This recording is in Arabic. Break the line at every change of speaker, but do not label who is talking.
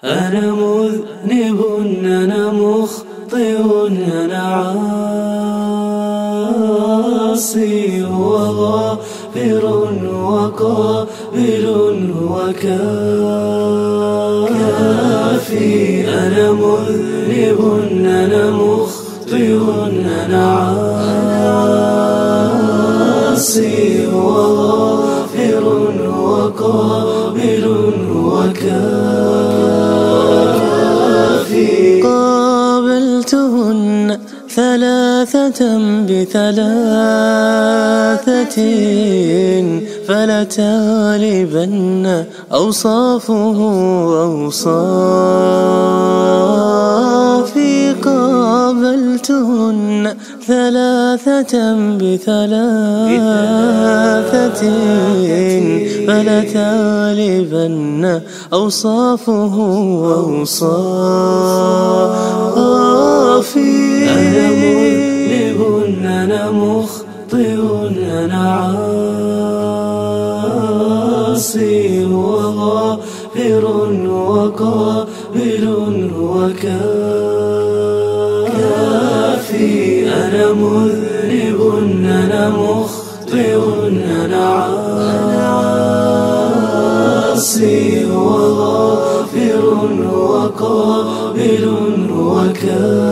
أنا مذنب أنا مخطئ أنا عاصي وغافر وقابل وكافي. أنا مذنب أنا مخطئ أنا عاصي وغافر وقابل وكافي. قابلتهن ثلاثة بثلاثة فلتغلبن أوصافه أوصافي. قابلتهن ثلاثة بثلاثة فلتغلبن أوصافه أوصافي. أنا مذنب أنا مخطئ أنا عاصي وغافر وقابل وكافي. أنا مذنب أنا مخطئ أنا عاصي وغافر وقابل وكافي.